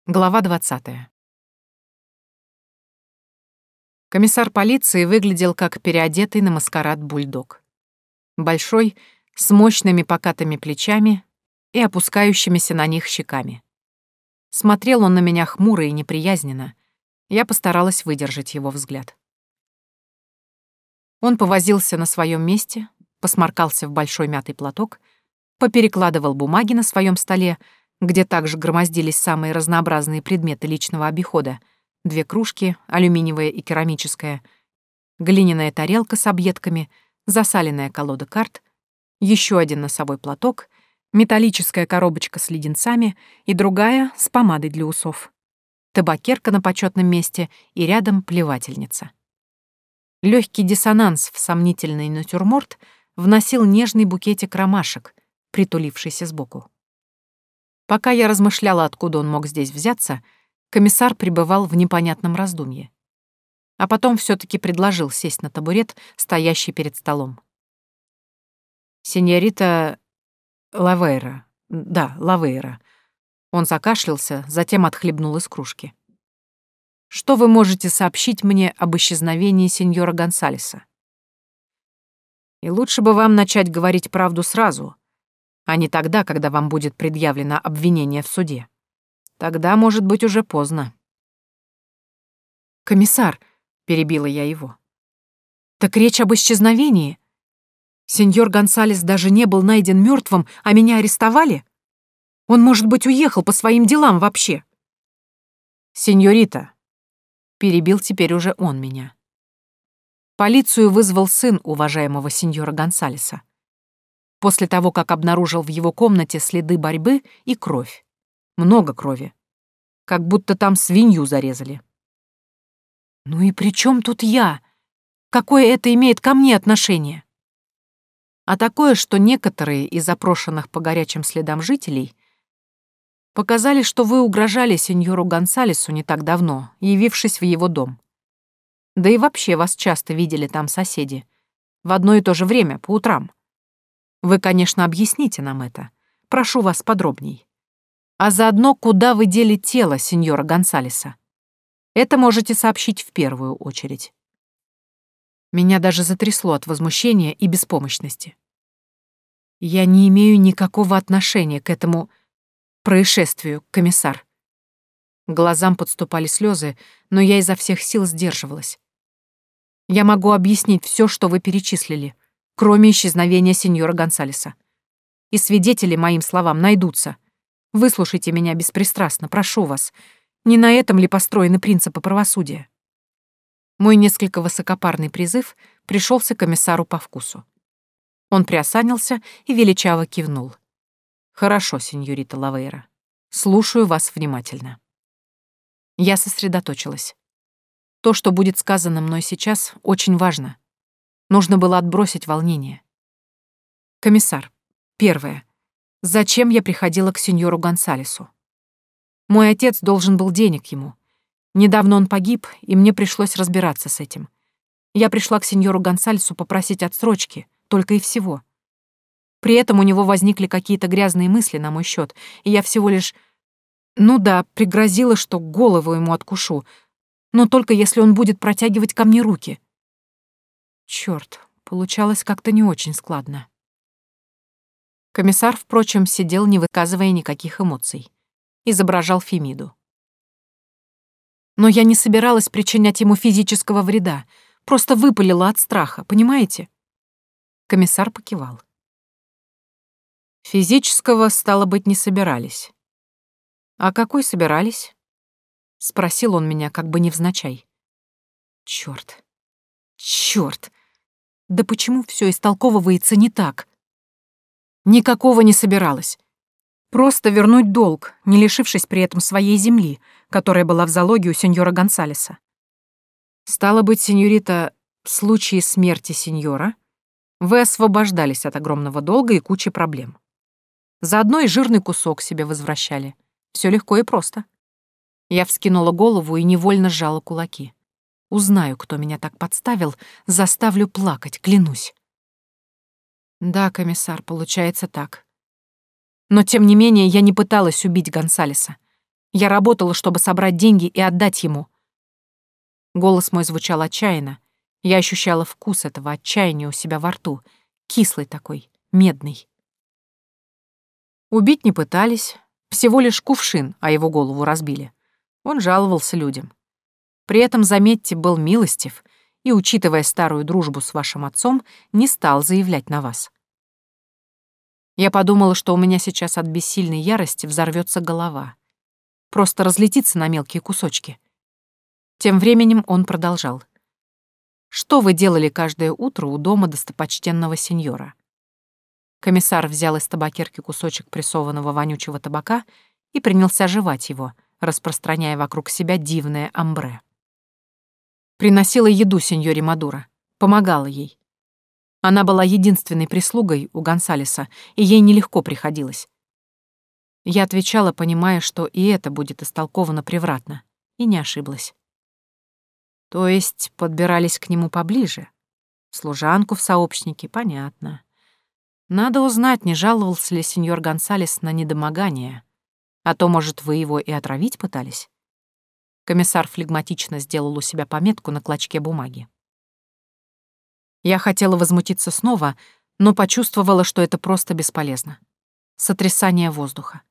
Глава 20. Комиссар полиции выглядел как переодетый на маскарад бульдог. Большой, с мощными покатыми плечами и опускающимися на них щеками. Смотрел он на меня хмуро и неприязненно. Я постаралась выдержать его взгляд. Он повозился на своем месте, посморкался в большой мятый платок, поперекладывал бумаги на своем столе, где также громоздились самые разнообразные предметы личного обихода: 2 кружки, алюминиевая и керамическая, глиняная тарелка с объедками, засаленная колода карт, еще один носовой платок, металлическая коробочка с леденцами и другая с помадой для усов, табакерка на почетном месте и рядом плевательница. Легкий диссонанс в сомнительный натюрморт вносил нежный букетик ромашек, притулившийся сбоку. Пока я размышляла, откуда он мог здесь взяться, комиссар пребывал в непонятном раздумье. А потом все-таки предложил сесть на табурет, стоящий перед столом. «Синьорита Лавейра. Да, Лавейра». Он закашлялся, затем отхлебнул из кружки. «Что вы можете сообщить мне об исчезновении сеньора Гонсалеса? И лучше бы вам начать говорить правду сразу, а не тогда, когда вам будет предъявлено обвинение в суде. Тогда, может быть, уже поздно». «Комиссар», — перебила я его, — «так речь об исчезновении? Сеньор Гонсалес даже не был найден мертвым, а меня арестовали? Он, может быть, уехал по своим делам вообще?» «Сеньорита», — перебил теперь уже он меня, — «полицию вызвал сын уважаемого сеньора Гонсалеса после того, как обнаружил в его комнате следы борьбы и кровь. Много крови. Как будто там свинью зарезали». «Ну и при чем тут я? Какое это имеет ко мне отношение?» «А такое, что некоторые из опрошенных по горячим следам жителей показали, что вы угрожали сеньору Гонсалесу не так давно, явившись в его дом. Да и вообще вас часто видели там соседи. В одно и то же время, по утрам. Вы, конечно, объясните нам это. Прошу вас подробней. А заодно, куда вы дели тело сеньора Гонсалеса? Это можете сообщить в первую очередь». Меня даже затрясло от возмущения и беспомощности. «Я не имею никакого отношения к этому происшествию, комиссар». К глазам подступали слезы, но я изо всех сил сдерживалась. «Я могу объяснить все, что вы перечислили, кроме исчезновения сеньора Гонсалеса. И свидетели моим словам найдутся. Выслушайте меня беспристрастно, прошу вас. Не на этом ли построены принципы правосудия?» Мой несколько высокопарный призыв пришелся комиссару по вкусу. Он приосанился и величаво кивнул. «Хорошо, сеньорита Лавейра. Слушаю вас внимательно». Я сосредоточилась. То, что будет сказано мной сейчас, очень важно. Нужно было отбросить волнение. «Комиссар, первое. Зачем я приходила к сеньору Гонсалесу? Мой отец должен был денег ему. Недавно он погиб, и мне пришлось разбираться с этим. Я пришла к сеньору Гонсалесу попросить отсрочки, только и всего. При этом у него возникли какие-то грязные мысли на мой счет, и я всего лишь... Ну да, пригрозила, что голову ему откушу, но только если он будет протягивать ко мне руки». Чёрт, получалось как-то не очень складно. Комиссар, впрочем, сидел, не выказывая никаких эмоций. Изображал Фемиду. Но я не собиралась причинять ему физического вреда, просто выпалила от страха, понимаете? Комиссар покивал. «Физического, стало быть, не собирались. А какой собирались?» Спросил он меня как бы невзначай. Чёрт. Да почему все истолковывается не так? Никакого не собиралась. Просто вернуть долг, не лишившись при этом своей земли, которая была в залоге у сеньора Гонсалеса. Стало быть, сеньорита, в случае смерти сеньора вы освобождались от огромного долга и кучи проблем. Заодно и жирный кусок себе возвращали. Все легко и просто. Я вскинула голову и невольно сжала кулаки. Узнаю, кто меня так подставил, заставлю плакать, клянусь. Да, комиссар, получается так. Но, тем не менее, я не пыталась убить Гонсалеса. Я работала, чтобы собрать деньги и отдать ему. Голос мой звучал отчаянно. Я ощущала вкус этого отчаяния у себя во рту. Кислый такой, медный. Убить не пытались. Всего лишь кувшин, а его голову разбили. Он жаловался людям. При этом, заметьте, был милостив и, учитывая старую дружбу с вашим отцом, не стал заявлять на вас. Я подумала, что у меня сейчас от бессильной ярости взорвется голова. Просто разлетится на мелкие кусочки. Тем временем он продолжал. «Что вы делали каждое утро у дома достопочтенного сеньора?» Комиссар взял из табакерки кусочек прессованного вонючего табака и принялся жевать его, распространяя вокруг себя дивное амбре. Приносила еду сеньоре Мадуро, помогала ей. Она была единственной прислугой у Гонсалеса, и ей нелегко приходилось. Я отвечала, понимая, что и это будет истолковано превратно, и не ошиблась. То есть подбирались к нему поближе? Служанку в сообщники, понятно. Надо узнать, не жаловался ли сеньор Гонсалес на недомогание. А то, может, вы его и отравить пытались? Комиссар флегматично сделал у себя пометку на клочке бумаги. Я хотела возмутиться снова, но почувствовала, что это просто бесполезно. Сотрясание воздуха.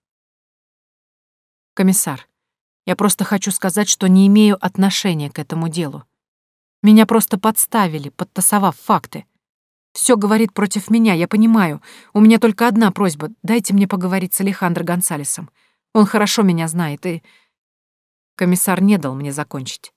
Комиссар, я просто хочу сказать, что не имею отношения к этому делу. Меня просто подставили, подтасовав факты. Все говорит против меня, я понимаю. У меня только одна просьба — дайте мне поговорить с Алехандро Гонсалесом. Он хорошо меня знает, и... Комиссар не дал мне закончить.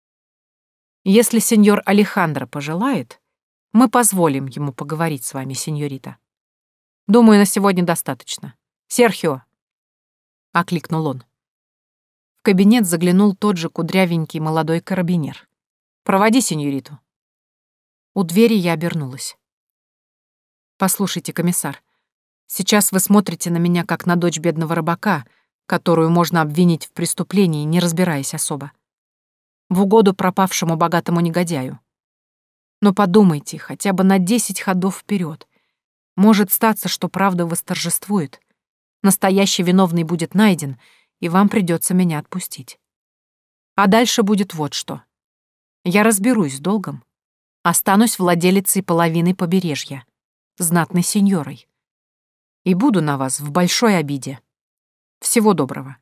Если сеньор Алехандро пожелает, мы позволим ему поговорить с вами, сеньорита. Думаю, на сегодня достаточно. Серхио! — окликнул он. В кабинет заглянул тот же кудрявенький молодой карабинер. «Проводи сеньориту». У двери я обернулась. «Послушайте, комиссар, сейчас вы смотрите на меня как на дочь бедного рыбака, которую можно обвинить в преступлении, не разбираясь особо. В угоду пропавшему богатому негодяю. Но подумайте хотя бы на 10 ходов вперед. Может статься, что правда восторжествует. Настоящий виновный будет найден, и вам придется меня отпустить. А дальше будет вот что. Я разберусь с долгом, останусь владелицей половины побережья, знатной сеньорой, и буду на вас в большой обиде. Всего доброго».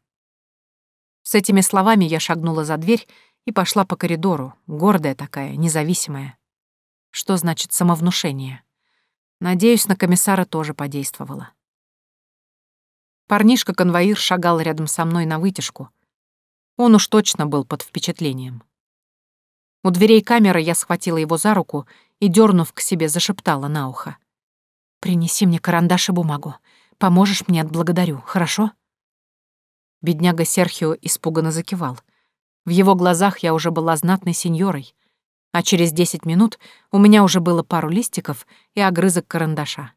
С этими словами я шагнула за дверь и пошла по коридору, гордая такая, независимая. Что значит самовнушение? Надеюсь, на комиссара тоже подействовало. Парнишка-конвоир шагал рядом со мной навытяжку. Он уж точно был под впечатлением. У дверей камеры я схватила его за руку и, дернув к себе, зашептала на ухо. «Принеси мне карандаш и бумагу. Поможешь мне, отблагодарю, хорошо?» Бедняга Серхио испуганно закивал. В его глазах я уже была знатной сеньорой, а через 10 минут у меня уже было пару листиков и огрызок карандаша.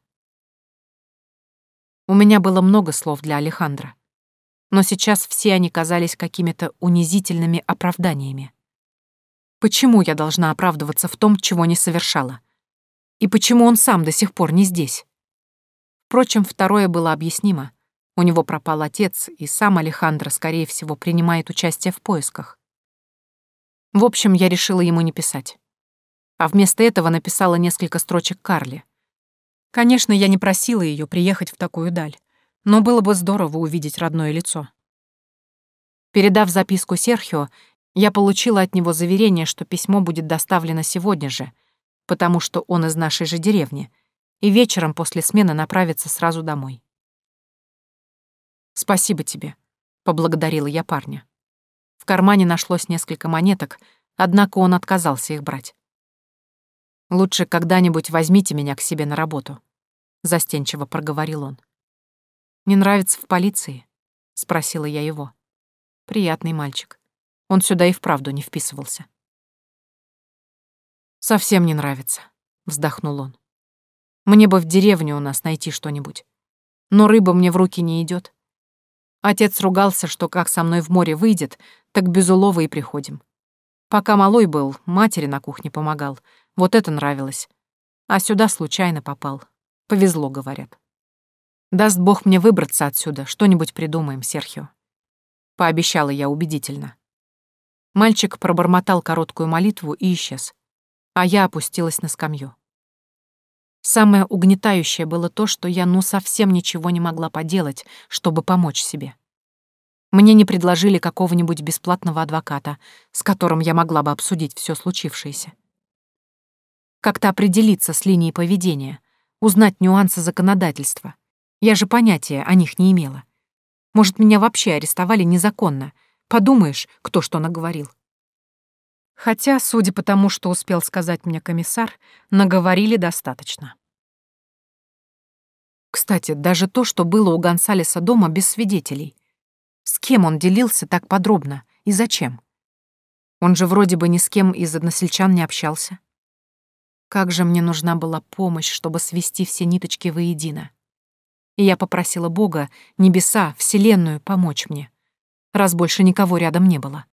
У меня было много слов для Алехандро, но сейчас все они казались какими-то унизительными оправданиями. Почему я должна оправдываться в том, чего не совершала? И почему он сам до сих пор не здесь? Впрочем, второе было объяснимо. У него пропал отец, и сам Алехандро, скорее всего, принимает участие в поисках. В общем, я решила ему не писать. А вместо этого написала несколько строчек Карле. Конечно, я не просила ее приехать в такую даль, но было бы здорово увидеть родное лицо. Передав записку Серхио, я получила от него заверение, что письмо будет доставлено сегодня же, потому что он из нашей же деревни, и вечером после смены направится сразу домой. «Спасибо тебе», — поблагодарила я парня. В кармане нашлось несколько монеток, однако он отказался их брать. «Лучше когда-нибудь возьмите меня к себе на работу», — застенчиво проговорил он. «Не нравится в полиции?» — спросила я его. Приятный мальчик. Он сюда и вправду не вписывался. «Совсем не нравится», — вздохнул он. «Мне бы в деревне у нас найти что-нибудь. Но рыба мне в руки не идет. Отец ругался, что как со мной в море выйдет, так без улова и приходим. Пока малой был, матери на кухне помогал. Вот это нравилось. А сюда случайно попал. Повезло, говорят. Даст Бог мне выбраться отсюда, что-нибудь придумаем, Серхио. пообещала я убедительно. Мальчик пробормотал короткую молитву и исчез, а я опустилась на скамью. Самое угнетающее было то, что я совсем ничего не могла поделать, чтобы помочь себе. Мне не предложили какого-нибудь бесплатного адвоката, с которым я могла бы обсудить все случившееся. Как-то определиться с линией поведения, узнать нюансы законодательства. Я же понятия о них не имела. Может, меня вообще арестовали незаконно. Подумаешь, кто что наговорил. Хотя, судя по тому, что успел сказать мне комиссар, наговорили достаточно. Кстати, даже то, что было у Гонсалеса дома без свидетелей. С кем он делился так подробно и зачем? Он же вроде бы ни с кем из односельчан не общался. Как же мне нужна была помощь, чтобы свести все ниточки воедино. И я попросила Бога, небеса, Вселенную помочь мне, раз больше никого рядом не было.